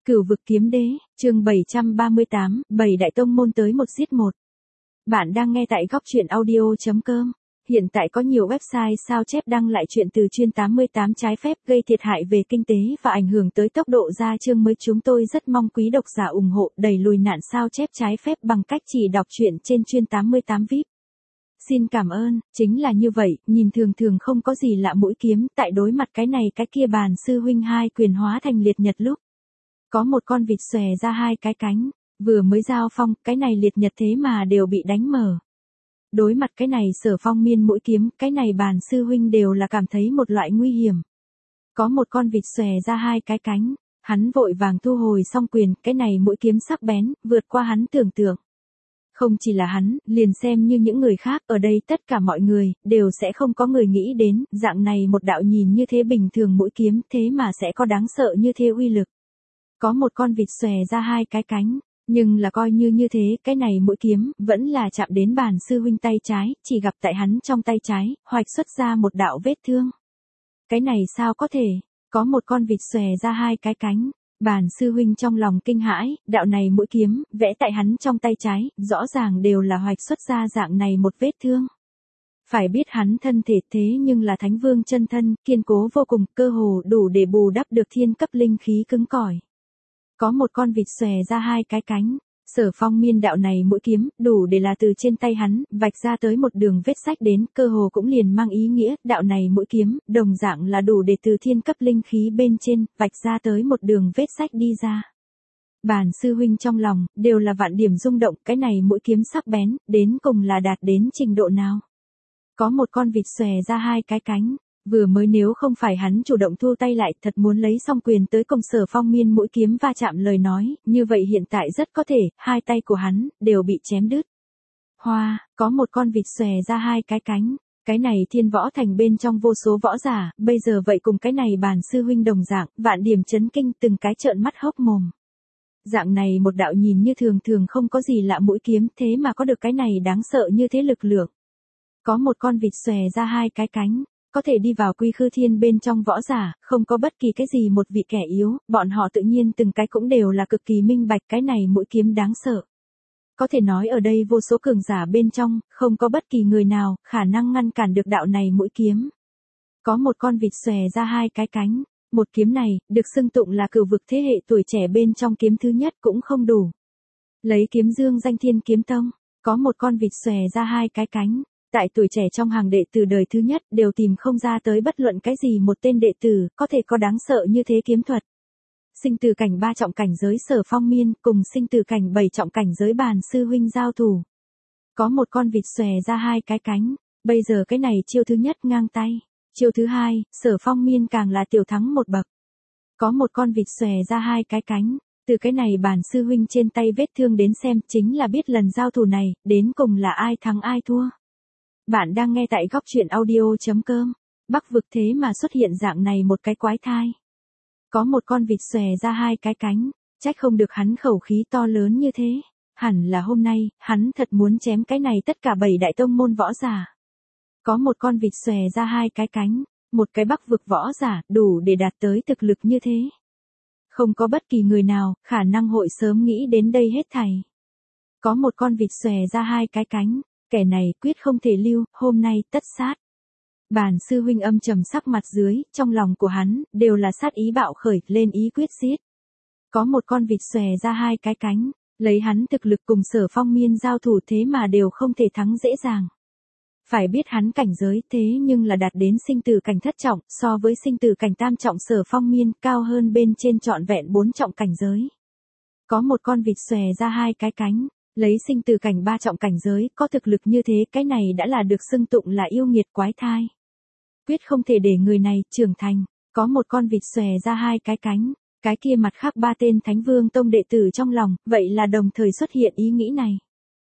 Cửu vực kiếm đế, chương 738, 7 đại tông môn tới một giết một. Bạn đang nghe tại góc truyện audio.com. Hiện tại có nhiều website sao chép đăng lại chuyện từ chuyên 88 trái phép gây thiệt hại về kinh tế và ảnh hưởng tới tốc độ ra chương mới. Chúng tôi rất mong quý độc giả ủng hộ đẩy lùi nạn sao chép trái phép bằng cách chỉ đọc truyện trên chuyên 88 VIP. Xin cảm ơn, chính là như vậy, nhìn thường không có gì lạ mũi kiếm, tại đối mặt cái này cái kia bàn sư huynh hai quyền hóa thành liệt nhật lúc. Có một con vịt xòe ra hai cái cánh, vừa mới giao phong, cái này liệt nhật thế mà đều bị đánh mở. Đối mặt cái này Sở Phong miên mũi kiếm, cái này bàn sư huynh đều là cảm thấy một loại nguy hiểm. Có một con vịt xòe ra hai cái cánh, hắn vội vàng thu hồi xong quyền, cái này mũi kiếm sắc bén, vượt qua hắn tưởng tượng. Không chỉ là hắn, liền xem như những người khác, ở đây tất cả mọi người, đều sẽ không có người nghĩ đến, dạng này một đạo nhìn như thế bình thường mũi kiếm, thế mà sẽ có đáng sợ như thế uy lực. Có một con vịt xòe ra hai cái cánh, nhưng là coi như thế, cái này mũi kiếm, vẫn là chạm đến bàn sư huynh tay trái, chỉ gặp tại hắn trong tay trái, hoạch xuất ra một đạo vết thương. Cái này sao có thể, có một con vịt xòe ra hai cái cánh, bàn sư huynh trong lòng kinh hãi, đạo này mũi kiếm, vẽ tại hắn trong tay trái, rõ ràng đều là hoạch xuất ra dạng này một vết thương. Phải biết hắn thân thể thế nhưng là thánh vương chân thân, kiên cố vô cùng, cơ hồ đủ để bù đắp được thiên cấp linh khí cứng cỏi. Có một con vịt xòe ra hai cái cánh, Sở Phong miên đạo này mũi kiếm, đủ để là từ trên tay hắn, vạch ra tới một đường vết sách đến, cơ hồ cũng liền mang ý nghĩa, đạo này mũi kiếm, đồng dạng là đủ để từ thiên cấp linh khí bên trên, vạch ra tới một đường vết sách đi ra. Bàn sư huynh trong lòng, đều là vạn điểm rung động, cái này mũi kiếm sắc bén, đến cùng là đạt đến trình độ nào. Có một con vịt xòe ra hai cái cánh. Vừa mới nếu không phải hắn chủ động thu tay lại, thật muốn lấy xong quyền tới cùng Sở Phong miên mũi kiếm va chạm lời nói, như vậy hiện tại rất có thể, hai tay của hắn, đều bị chém đứt. Hoa, có một con vịt xòe ra hai cái cánh, cái này thiên võ thành bên trong vô số võ giả, bây giờ vậy cùng cái này bàn sư huynh đồng dạng, vạn điểm chấn kinh từng cái trợn mắt hốc mồm. Dạng này một đạo nhìn như thường không có gì lạ mũi kiếm, thế mà có được cái này đáng sợ như thế lực lượng. Có một con vịt xòe ra hai cái cánh. Có thể đi vào quy khư thiên bên trong võ giả, không có bất kỳ cái gì một vị kẻ yếu, bọn họ tự nhiên từng cái cũng đều là cực kỳ minh bạch cái này mũi kiếm đáng sợ. Có thể nói ở đây vô số cường giả bên trong, không có bất kỳ người nào, khả năng ngăn cản được đạo này mũi kiếm. Có một con vịt xòe ra hai cái cánh, một kiếm này, được xưng tụng là cửu vực thế hệ tuổi trẻ bên trong kiếm thứ nhất cũng không đủ. Lấy kiếm dương danh Thiên Kiếm Tông, có một con vịt xòe ra hai cái cánh. Tại tuổi trẻ trong hàng đệ tử đời thứ nhất đều tìm không ra tới bất luận cái gì một tên đệ tử có thể có đáng sợ như thế kiếm thuật. Sinh tử cảnh 3 trọng cảnh giới Sở Phong miên cùng sinh tử cảnh 7 trọng cảnh giới bàn sư huynh giao thủ. Có một con vịt xòe ra hai cái cánh, bây giờ cái này chiêu thứ nhất ngang tay, chiêu thứ hai, Sở Phong miên càng là tiểu thắng một bậc. Có một con vịt xòe ra hai cái cánh, từ cái này bàn sư huynh trên tay vết thương đến xem chính là biết lần giao thủ này, đến cùng là ai thắng ai thua. Bạn đang nghe tại góc truyện audio.com. Bắc vực thế mà xuất hiện dạng này một cái quái thai. Có một con vịt xòe ra hai cái cánh, trách không được hắn khẩu khí to lớn như thế. Hẳn là hôm nay, hắn thật muốn chém cái này tất cả 7 đại tông môn võ giả. Có một con vịt xòe ra hai cái cánh, một cái Bắc vực võ giả đủ để đạt tới thực lực như thế. Không có bất kỳ người nào, khả năng hội sớm nghĩ đến đây hết thảy. Có một con vịt xòe ra hai cái cánh. Kẻ này quyết không thể lưu, hôm nay tất sát. Bàn sư huynh âm trầm sắc mặt dưới, trong lòng của hắn, đều là sát ý bạo khởi, lên ý quyết giết. Có một con vịt xòe ra hai cái cánh, lấy hắn thực lực cùng Sở Phong miên giao thủ thế mà đều không thể thắng dễ dàng. Phải biết hắn cảnh giới thế nhưng là đạt đến sinh tử cảnh thất trọng, so với sinh tử cảnh tam trọng Sở Phong miên cao hơn bên trên trọn vẹn 4 trọng cảnh giới. Có một con vịt xòe ra hai cái cánh. Lấy sinh tử cảnh 3 trọng cảnh giới, có thực lực như thế, cái này đã là được xưng tụng là yêu nghiệt quái thai. Quyết không thể để người này trưởng thành, có một con vịt xòe ra hai cái cánh, cái kia mặt khác 3 tên Thánh Vương Tông đệ tử trong lòng, vậy là đồng thời xuất hiện ý nghĩ này.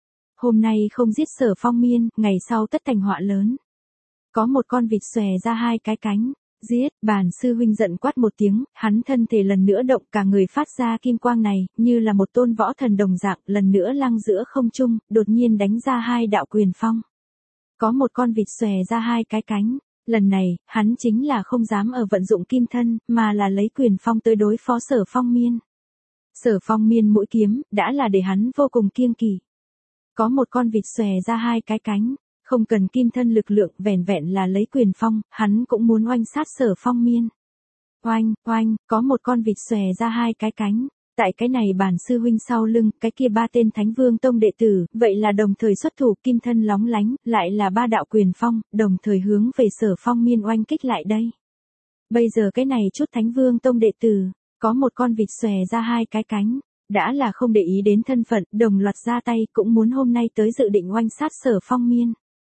Hôm nay không giết Sở Phong miên, ngày sau tất thành họa lớn. Có một con vịt xòe ra hai cái cánh. Giết, bàn sư huynh giận quát một tiếng, hắn thân thể lần nữa động cả người phát ra kim quang này, như là một tôn võ thần đồng dạng, lần nữa lăng giữa không trung, đột nhiên đánh ra hai đạo quyền phong. Có một con vịt xòe ra hai cái cánh, lần này, hắn chính là không dám ở vận dụng kim thân, mà là lấy quyền phong tới đối phó Sở Phong miên. Sở Phong Miên mũi kiếm, đã là để hắn vô cùng kiêng kỵ. Có một con vịt xòe ra hai cái cánh, không cần kim thân lực lượng, vẻn vẹn là lấy quyền phong, hắn cũng muốn oanh sát Sở Phong Miên. Oanh, oanh, có một con vịt xòe ra hai cái cánh. Tại cái này bản sư huynh sau lưng, cái kia ba tên Thánh Vương Tông đệ tử, vậy là đồng thời xuất thủ, kim thân lóng lánh, lại là ba đạo quyền phong, đồng thời hướng về Sở Phong Miên oanh kích lại đây. Bây giờ cái này chút Thánh Vương Tông đệ tử, có một con vịt xòe ra hai cái cánh, đã là không để ý đến thân phận, đồng loạt ra tay, cũng muốn hôm nay tới dự định oanh sát Sở Phong Miên.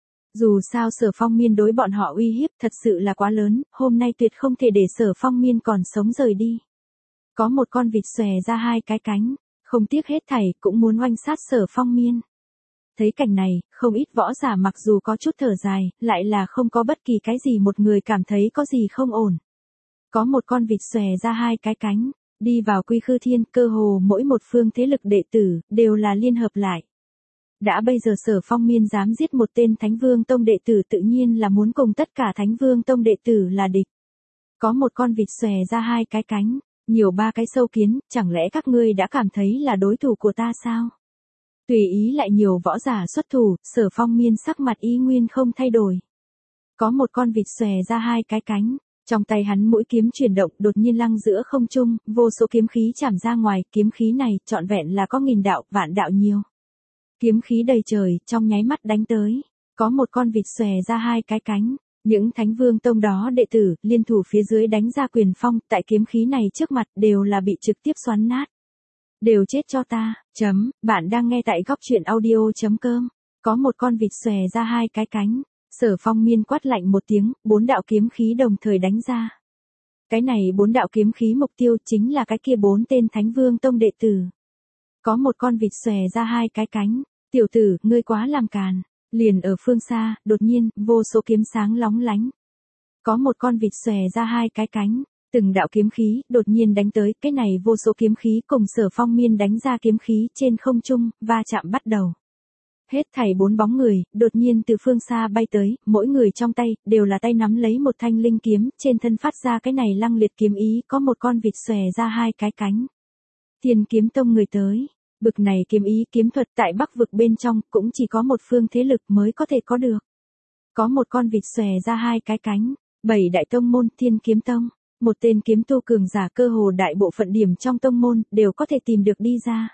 Dù sao Sở Phong Miên đối bọn họ uy hiếp thật sự là quá lớn, hôm nay tuyệt không thể để Sở Phong Miên còn sống rời đi. Có một con vịt xòe ra hai cái cánh, không tiếc hết thảy, cũng muốn oanh sát Sở Phong Miên. Thấy cảnh này, không ít võ giả mặc dù có chút thở dài, lại là không có bất kỳ cái gì một người cảm thấy có gì không ổn. Có một con vịt xòe ra hai cái cánh, đi vào Quy Khư Thiên, cơ hồ mỗi một phương thế lực đệ tử, đều là liên hợp lại. Đã bây giờ Sở Phong Miên dám giết một tên Thánh Vương Tông đệ tử, tự nhiên là muốn cùng tất cả Thánh Vương Tông đệ tử là địch. Có một con vịt xòe ra hai cái cánh, nhiều ba cái sâu kiến, chẳng lẽ các ngươi đã cảm thấy là đối thủ của ta sao? Tùy ý lại nhiều võ giả xuất thủ, Sở Phong Miên sắc mặt y nguyên không thay đổi. Có một con vịt xòe ra hai cái cánh, trong tay hắn mũi kiếm chuyển động, đột nhiên lăng giữa không trung, vô số kiếm khí chảm ra ngoài, kiếm khí này trọn vẹn là có nghìn đạo, vạn đạo nhiều. Kiếm khí đầy trời, trong nháy mắt đánh tới. Có một con vịt xòe ra hai cái cánh, những Thánh Vương Tông đó đệ tử, liên thủ phía dưới đánh ra quyền phong, tại kiếm khí này trước mặt đều là bị trực tiếp xoắn nát. Đều chết cho ta, bạn đang nghe tại góc truyện audio.com. Có một con vịt xòe ra hai cái cánh, Sở Phong Miên quát lạnh một tiếng, bốn đạo kiếm khí đồng thời đánh ra. Cái này bốn đạo kiếm khí mục tiêu chính là cái kia bốn tên Thánh Vương Tông đệ tử. Có một con vịt xòe ra hai cái cánh, tiểu tử, ngươi quá làm càn. Liền ở phương xa, đột nhiên, vô số kiếm sáng lóng lánh. Có một con vịt xòe ra hai cái cánh, từng đạo kiếm khí, đột nhiên đánh tới, cái này vô số kiếm khí cùng Sở Phong Miên đánh ra kiếm khí trên không trung, va chạm bắt đầu. Hết thảy bốn bóng người, đột nhiên từ phương xa bay tới, mỗi người trong tay, đều là tay nắm lấy một thanh linh kiếm, trên thân phát ra cái này lăng liệt kiếm ý, có một con vịt xòe ra hai cái cánh. Thiên Kiếm Tông người tới. Bực này kiếm ý kiếm thuật tại Bắc vực bên trong cũng chỉ có một phương thế lực mới có thể có được. Có một con vịt xòe ra hai cái cánh, 7 đại tông môn Thiên Kiếm Tông, một tên kiếm tu cường giả cơ hồ đại bộ phận điểm trong tông môn đều có thể tìm được đi ra.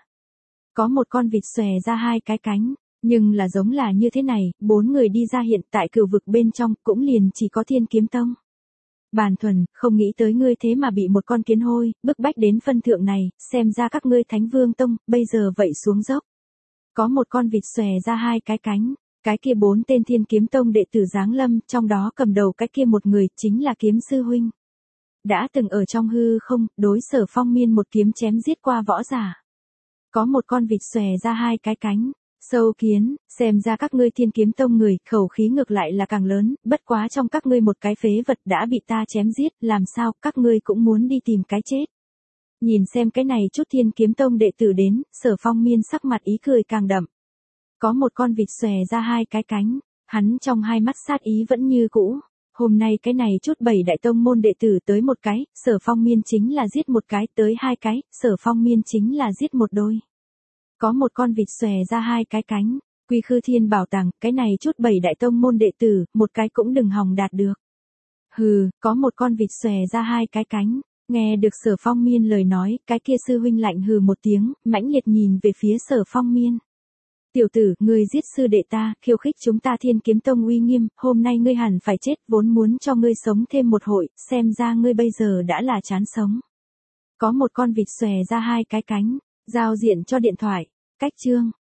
Có một con vịt xòe ra hai cái cánh, nhưng là giống là như thế này, 4 người đi ra hiện tại cửu vực bên trong cũng liền chỉ có Thiên Kiếm Tông. Bàn Thuần, không nghĩ tới ngươi thế mà bị một con kiến hôi, bức bách đến phân thượng này, xem ra các ngươi Thánh Vương Tông, bây giờ vậy xuống dốc. Có một con vịt xòe ra hai cái cánh, cái kia 4 tên Thiên Kiếm Tông đệ tử giáng lâm, trong đó cầm đầu cái kia một người, chính là Kiếm Sư Huynh. Đã từng ở trong hư không, đối Sở Phong Miên một kiếm chém giết qua võ giả. Có một con vịt xòe ra hai cái cánh. Sâu kiến, xem ra các ngươi Thiên Kiếm Tông người, khẩu khí ngược lại là càng lớn, bất quá trong các ngươi một cái phế vật đã bị ta chém giết, làm sao, các ngươi cũng muốn đi tìm cái chết. Nhìn xem cái này chút Thiên Kiếm Tông đệ tử đến, Sở Phong Miên sắc mặt ý cười càng đậm. Có một con vịt xòe ra hai cái cánh, hắn trong hai mắt sát ý vẫn như cũ. Hôm nay cái này chút 7 đại tông môn đệ tử tới một cái, Sở Phong Miên chính là giết một cái, tới hai cái, Sở Phong Miên chính là giết một đôi. Có một con vịt xòe ra hai cái cánh, Quy Khư Thiên bảo tàng, cái này chút 7 đại tông môn đệ tử, một cái cũng đừng hòng đạt được. Hừ, có một con vịt xòe ra hai cái cánh, nghe được Sở Phong Miên lời nói, cái kia sư huynh lạnh hừ một tiếng, mãnh liệt nhìn về phía Sở Phong Miên. Tiểu tử, ngươi giết sư đệ ta, khiêu khích chúng ta Thiên Kiếm Tông uy nghiêm, hôm nay ngươi hẳn phải chết, vốn muốn cho ngươi sống thêm một hội, xem ra ngươi bây giờ đã là chán sống. Có một con vịt xòe ra hai cái cánh, giao diện cho điện thoại, cách chương.